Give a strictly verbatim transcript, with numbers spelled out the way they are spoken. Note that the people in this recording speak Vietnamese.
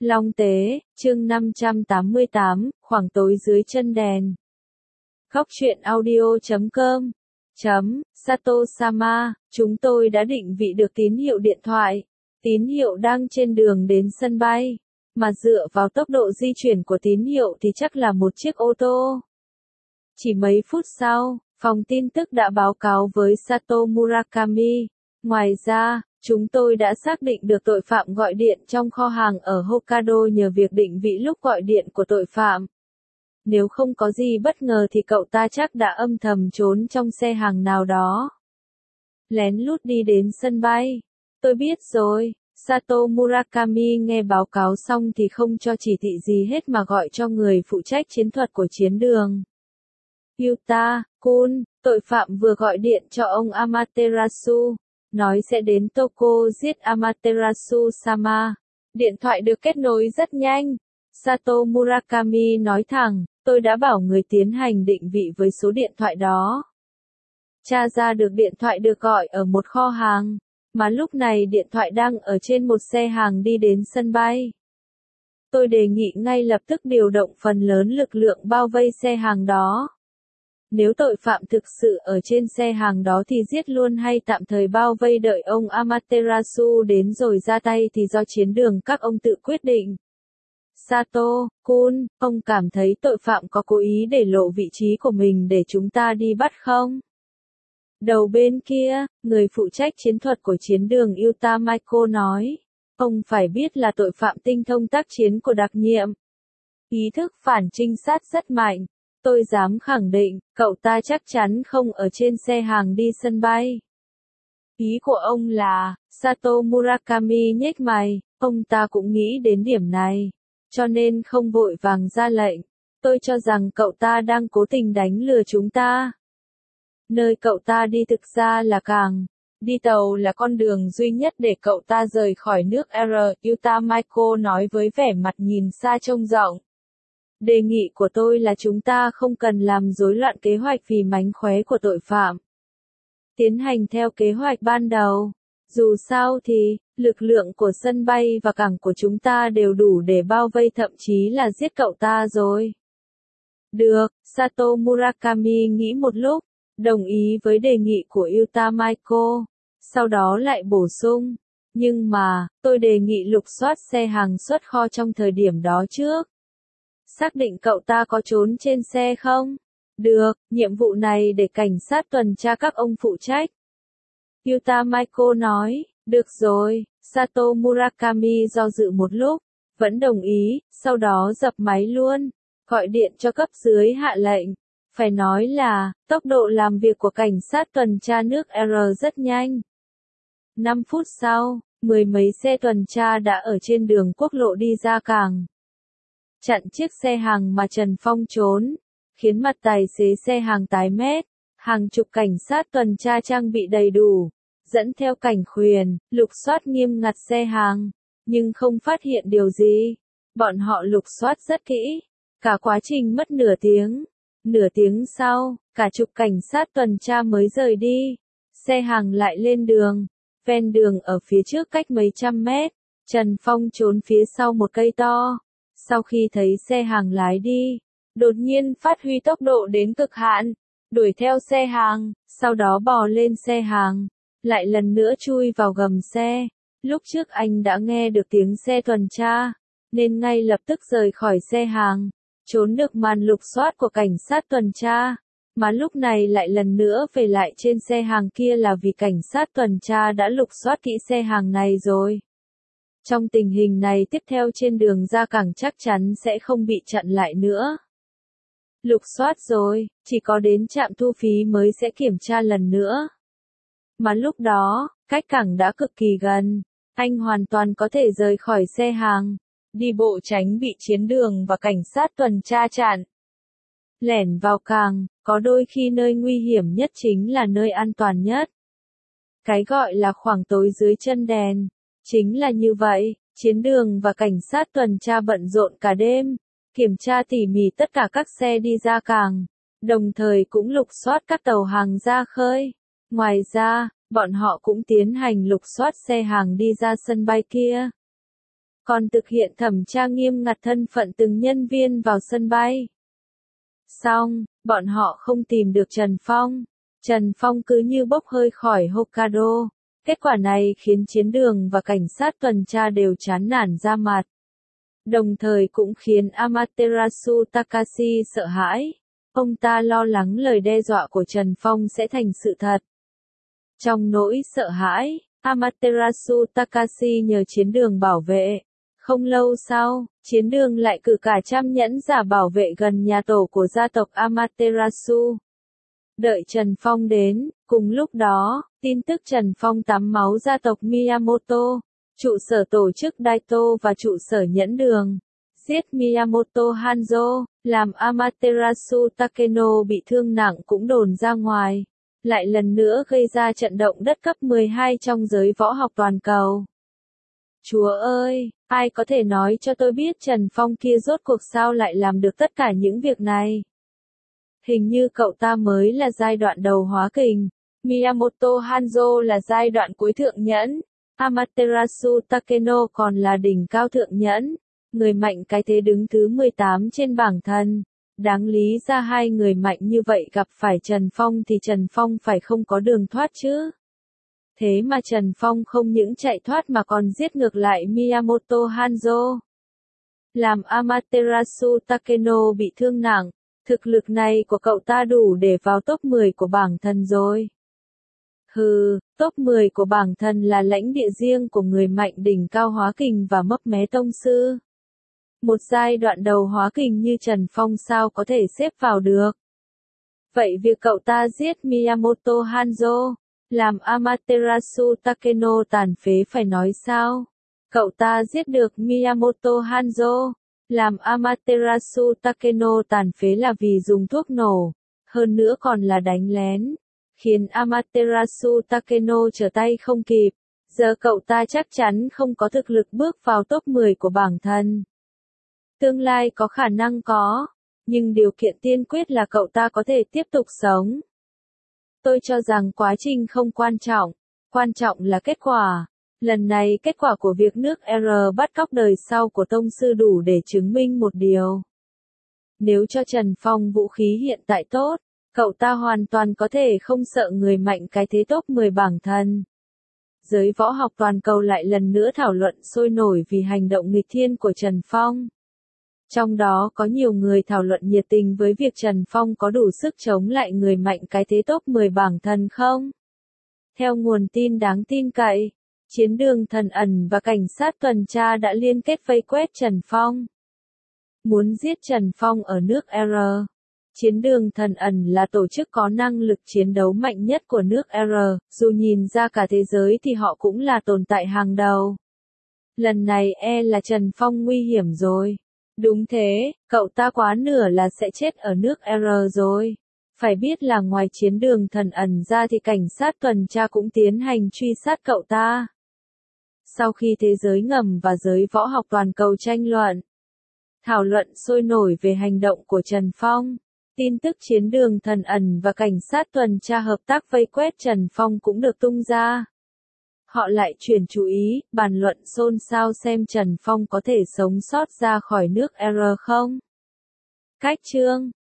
Long Tế, chương năm trăm tám mươi tám, khoảng tối dưới chân đèn. Góc truyện audio chấm com chấm Sato-sama, chúng tôi đã định vị được tín hiệu điện thoại. Tín hiệu đang trên đường đến sân bay, mà dựa vào tốc độ di chuyển của tín hiệu thì chắc là một chiếc ô tô. Chỉ mấy phút sau, phòng tin tức đã báo cáo với Sato Murakami. Ngoài ra, chúng tôi đã xác định được tội phạm gọi điện trong kho hàng ở Hokkaido nhờ việc định vị lúc gọi điện của tội phạm. Nếu không có gì bất ngờ thì cậu ta chắc đã âm thầm trốn trong xe hàng nào đó, lén lút đi đến sân bay. Tôi biết rồi. Sato Murakami nghe báo cáo xong thì không cho chỉ thị gì hết mà gọi cho người phụ trách chiến thuật của chiến đường. Yuta-kun, tội phạm vừa gọi điện cho ông Amaterasu, nói sẽ đến Tokyo giết Amaterasu-sama. Điện thoại được kết nối rất nhanh. Sato Murakami nói thẳng, tôi đã bảo người tiến hành định vị với số điện thoại đó. Tra ra được điện thoại được gọi ở một kho hàng, mà lúc này điện thoại đang ở trên một xe hàng đi đến sân bay. Tôi đề nghị ngay lập tức điều động phần lớn lực lượng bao vây xe hàng đó. Nếu tội phạm thực sự ở trên xe hàng đó thì giết luôn hay tạm thời bao vây đợi ông Amaterasu đến rồi ra tay thì do chiến đường các ông tự quyết định. Sato-kun, ông cảm thấy tội phạm có cố ý để lộ vị trí của mình để chúng ta đi bắt không? Đầu bên kia, người phụ trách chiến thuật của chiến đường Yuta Maiko nói, ông phải biết là tội phạm tinh thông tác chiến của đặc nhiệm. Ý thức phản trinh sát rất mạnh. Tôi dám khẳng định, cậu ta chắc chắn không ở trên xe hàng đi sân bay. Ý của ông là, Sato Murakami nhếch mày, ông ta cũng nghĩ đến điểm này, cho nên không vội vàng ra lệnh. Tôi cho rằng cậu ta đang cố tình đánh lừa chúng ta. Nơi cậu ta đi thực ra là cảng. Đi tàu là con đường duy nhất để cậu ta rời khỏi nước R. Yuta Maiko nói với vẻ mặt nhìn xa trông rộng. Đề nghị của tôi là chúng ta không cần làm rối loạn kế hoạch vì mánh khóe của tội phạm. Tiến hành theo kế hoạch ban đầu. Dù sao thì, lực lượng của sân bay và cảng của chúng ta đều đủ để bao vây thậm chí là giết cậu ta rồi. Được, Sato Murakami nghĩ một lúc, đồng ý với đề nghị của Yuta Maiko. Sau đó lại bổ sung, nhưng mà, tôi đề nghị lục soát xe hàng xuất kho trong thời điểm đó trước. Xác định cậu ta có trốn trên xe không? Được, nhiệm vụ này để cảnh sát tuần tra các ông phụ trách. Yuta Maiko nói, được rồi. Sato Murakami do dự một lúc, vẫn đồng ý, sau đó dập máy luôn, gọi điện cho cấp dưới hạ lệnh. Phải nói là, tốc độ làm việc của cảnh sát tuần tra nước R rất nhanh. năm phút sau, mười mấy xe tuần tra đã ở trên đường quốc lộ đi ra cảng. Chặn chiếc xe hàng mà Trần Phong trốn, khiến mặt tài xế xe hàng tái mét. Hàng chục cảnh sát tuần tra trang bị đầy đủ, dẫn theo cảnh khuyển, lục soát nghiêm ngặt xe hàng, nhưng không phát hiện điều gì. Bọn họ lục soát rất kỹ, cả quá trình mất nửa tiếng. Nửa tiếng sau, cả chục cảnh sát tuần tra mới rời đi. Xe hàng lại lên đường. Ven đường ở phía trước cách mấy trăm mét, Trần Phong trốn phía sau một cây to. Sau khi thấy xe hàng lái đi, đột nhiên phát huy tốc độ đến cực hạn, đuổi theo xe hàng, sau đó bò lên xe hàng, lại lần nữa chui vào gầm xe. Lúc trước anh đã nghe được tiếng xe tuần tra, nên ngay lập tức rời khỏi xe hàng, trốn được màn lục soát của cảnh sát tuần tra, mà lúc này lại lần nữa về lại trên xe hàng kia là vì cảnh sát tuần tra đã lục soát kỹ xe hàng này rồi. Trong tình hình này tiếp theo trên đường ra cảng chắc chắn sẽ không bị chặn lại nữa. Lục soát rồi, chỉ có đến trạm thu phí mới sẽ kiểm tra lần nữa. Mà lúc đó, cách cảng đã cực kỳ gần, anh hoàn toàn có thể rời khỏi xe hàng, đi bộ tránh bị chiến đường và cảnh sát tuần tra chặn. Lẻn vào cảng, có đôi khi nơi nguy hiểm nhất chính là nơi an toàn nhất. Cái gọi là khoảng tối dưới chân đèn, chính là như vậy. Chiến đường và cảnh sát tuần tra bận rộn cả đêm, kiểm tra tỉ mỉ tất cả các xe đi ra cảng, đồng thời cũng lục soát các tàu hàng ra khơi. Ngoài ra, bọn họ cũng tiến hành lục soát xe hàng đi ra sân bay kia. còn thực hiện thẩm tra nghiêm ngặt thân phận từng nhân viên vào sân bay. Xong, bọn họ không tìm được Trần Phong. Trần Phong cứ như bốc hơi khỏi Hokkaido. Kết quả này khiến chiến đường và cảnh sát tuần tra đều chán nản ra mặt. Đồng thời cũng khiến Amaterasu Takashi sợ hãi. Ông ta lo lắng lời đe dọa của Trần Phong sẽ thành sự thật. Trong nỗi sợ hãi, Amaterasu Takashi nhờ chiến đường bảo vệ. Không lâu sau, chiến đường lại cử cả trăm nhẫn giả bảo vệ gần nhà tổ của gia tộc Amaterasu. Đợi Trần Phong đến, cùng lúc đó, tin tức Trần Phong tắm máu gia tộc Miyamoto, trụ sở tổ chức Daito và trụ sở nhẫn đường, giết Miyamoto Hanzo, làm Amaterasu Takeno bị thương nặng cũng đồn ra ngoài, lại lần nữa gây ra trận động đất cấp mười hai trong giới võ học toàn cầu. Chúa ơi, ai có thể nói cho tôi biết Trần Phong kia rốt cuộc sao lại làm được tất cả những việc này? Hình như cậu ta mới là giai đoạn đầu hóa kình, Miyamoto Hanzo là giai đoạn cuối thượng nhẫn, Amaterasu Takeno còn là đỉnh cao thượng nhẫn, người mạnh cái thế đứng thứ mười tám trên bảng thần. Đáng lý ra hai người mạnh như vậy gặp phải Trần Phong thì Trần Phong phải không có đường thoát chứ. Thế mà Trần Phong không những chạy thoát mà còn giết ngược lại Miyamoto Hanzo. Làm Amaterasu Takeno bị thương nặng, thực lực này của cậu ta đủ để vào top mười của bảng thần rồi. Hừ, top mười của bảng thần là lãnh địa riêng của người mạnh đỉnh cao hóa kình và mấp mé tông sư. Một giai đoạn đầu hóa kình như Trần Phong sao có thể xếp vào được. Vậy việc cậu ta giết Miyamoto Hanzo, làm Amaterasu Takeno tàn phế phải nói sao? Cậu ta giết được Miyamoto Hanzo, làm Amaterasu Takeno tàn phế là vì dùng thuốc nổ, hơn nữa còn là đánh lén, khiến Amaterasu Takeno trở tay không kịp. Giờ cậu ta chắc chắn không có thực lực bước vào top mười của bảng thần. Tương lai có khả năng có, nhưng điều kiện tiên quyết là cậu ta có thể tiếp tục sống. Tôi cho rằng quá trình không quan trọng, quan trọng là kết quả. Lần này kết quả của việc nước R bắt cóc đời sau của tông sư đủ để chứng minh một điều. Nếu cho Trần Phong vũ khí hiện tại tốt, cậu ta hoàn toàn có thể không sợ người mạnh cái thế top mười bảng thần. Giới võ học toàn cầu lại lần nữa thảo luận sôi nổi vì hành động nghịch thiên của Trần Phong. Trong đó có nhiều người thảo luận nhiệt tình với việc Trần Phong có đủ sức chống lại người mạnh cái thế top mười bảng thần không? Theo nguồn tin đáng tin cậy, chiến đường thần ẩn và cảnh sát tuần tra đã liên kết vây quét Trần Phong. Muốn giết Trần Phong ở nước R. Chiến đường thần ẩn là tổ chức có năng lực chiến đấu mạnh nhất của nước R, dù nhìn ra cả thế giới thì họ cũng là tồn tại hàng đầu. Lần này e là Trần Phong nguy hiểm rồi. Đúng thế, cậu ta quá nửa là sẽ chết ở nước R rồi. Phải biết là ngoài chiến đường thần ẩn ra thì cảnh sát tuần tra cũng tiến hành truy sát cậu ta. Sau khi thế giới ngầm và giới võ học toàn cầu tranh luận, thảo luận sôi nổi về hành động của Trần Phong, tin tức chiến đường thần ẩn và cảnh sát tuần tra hợp tác vây quét Trần Phong cũng được tung ra. Họ lại chuyển chú ý, bàn luận xôn xao xem Trần Phong có thể sống sót ra khỏi nước R không. Cách chương